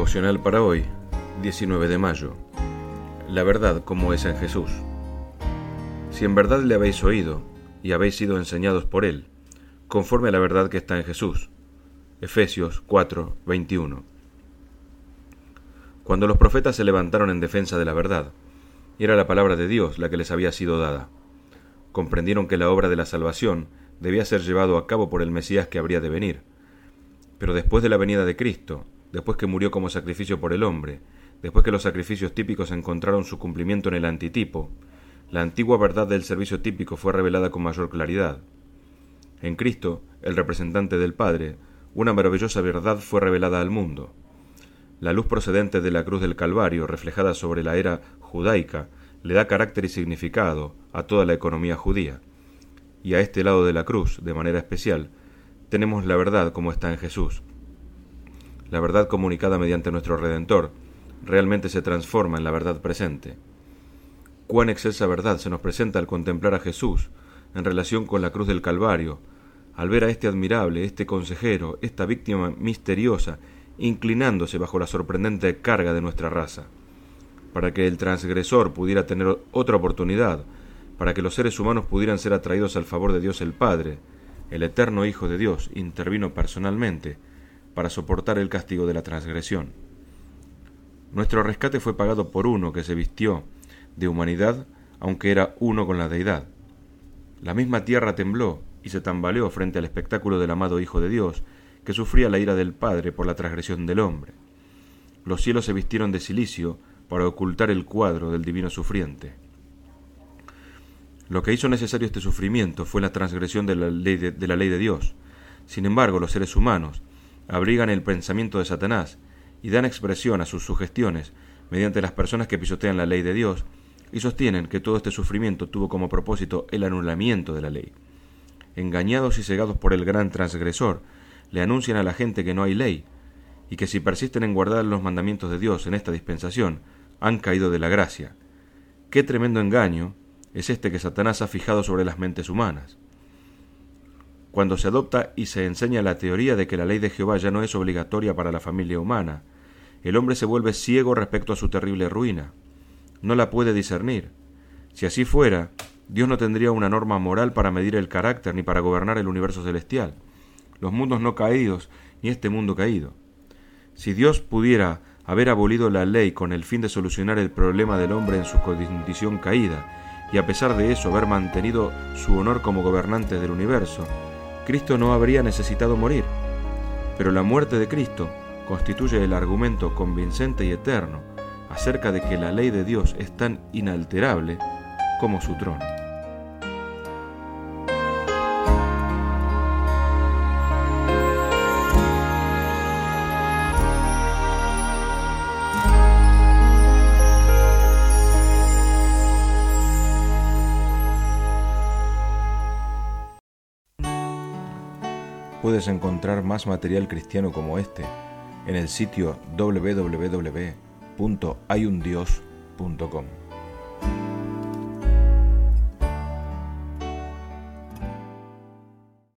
Devocional para hoy, 19 de mayo. La verdad como es en Jesús. Si en verdad le habéis oído y habéis sido enseñados por Él, conforme a la verdad que está en Jesús. Efesios 4, 21. Cuando los profetas se levantaron en defensa de la verdad, era la palabra de Dios la que les había sido dada. Comprendieron que la obra de la salvación debía ser llevado a cabo por el Mesías que habría de venir. Pero después de la venida de Cristo, después que murió como sacrificio por el hombre, después que los sacrificios típicos encontraron su cumplimiento en el antitipo, la antigua verdad del servicio típico fue revelada con mayor claridad. En Cristo, el representante del Padre, una maravillosa verdad fue revelada al mundo. La luz procedente de la cruz del Calvario, reflejada sobre la era judaica, le da carácter y significado a toda la economía judía. Y a este lado de la cruz, de manera especial, tenemos la verdad como está en Jesús. La verdad comunicada mediante nuestro Redentor realmente se transforma en la verdad presente. Cuán excelsa verdad se nos presenta al contemplar a Jesús en relación con la cruz del Calvario, al ver a este admirable, este consejero, esta víctima misteriosa, inclinándose bajo la sorprendente carga de nuestra raza, para que el transgresor pudiera tener otra oportunidad, para que los seres humanos pudieran ser atraídos al favor de Dios el Padre. El eterno Hijo de Dios intervino personalmente para soportar el castigo de la transgresión. Nuestro rescate fue pagado por uno que se vistió de humanidad, aunque era uno con la deidad. La misma tierra tembló y se tambaleó frente al espectáculo del amado Hijo de Dios, que sufría la ira del Padre por la transgresión del hombre. Los cielos se vistieron de cilicio para ocultar el cuadro del divino sufriente. Lo que hizo necesario este sufrimiento fue la transgresión de la ley de Dios. Sin embargo, los seres humanos abrigan el pensamiento de Satanás y dan expresión a sus sugestiones mediante las personas que pisotean la ley de Dios y sostienen que todo este sufrimiento tuvo como propósito el anulamiento de la ley. Engañados y cegados por el gran transgresor, le anuncian a la gente que no hay ley y que si persisten en guardar los mandamientos de Dios en esta dispensación, han caído de la gracia. ¡Qué tremendo engaño es este que Satanás ha fijado sobre las mentes humanas! Cuando se adopta y se enseña la teoría de que la ley de Jehová ya no es obligatoria para la familia humana, el hombre se vuelve ciego respecto a su terrible ruina. No la puede discernir. Si así fuera, Dios no tendría una norma moral para medir el carácter ni para gobernar el universo celestial, los mundos no caídos ni este mundo caído. Si Dios pudiera haber abolido la ley con el fin de solucionar el problema del hombre en su condición caída, y a pesar de eso haber mantenido su honor como gobernante del universo, Cristo no habría necesitado morir. Pero la muerte de Cristo constituye el argumento convincente y eterno acerca de que la ley de Dios es tan inalterable como su trono. Puedes encontrar más material cristiano como este en el sitio www.hayundios.com.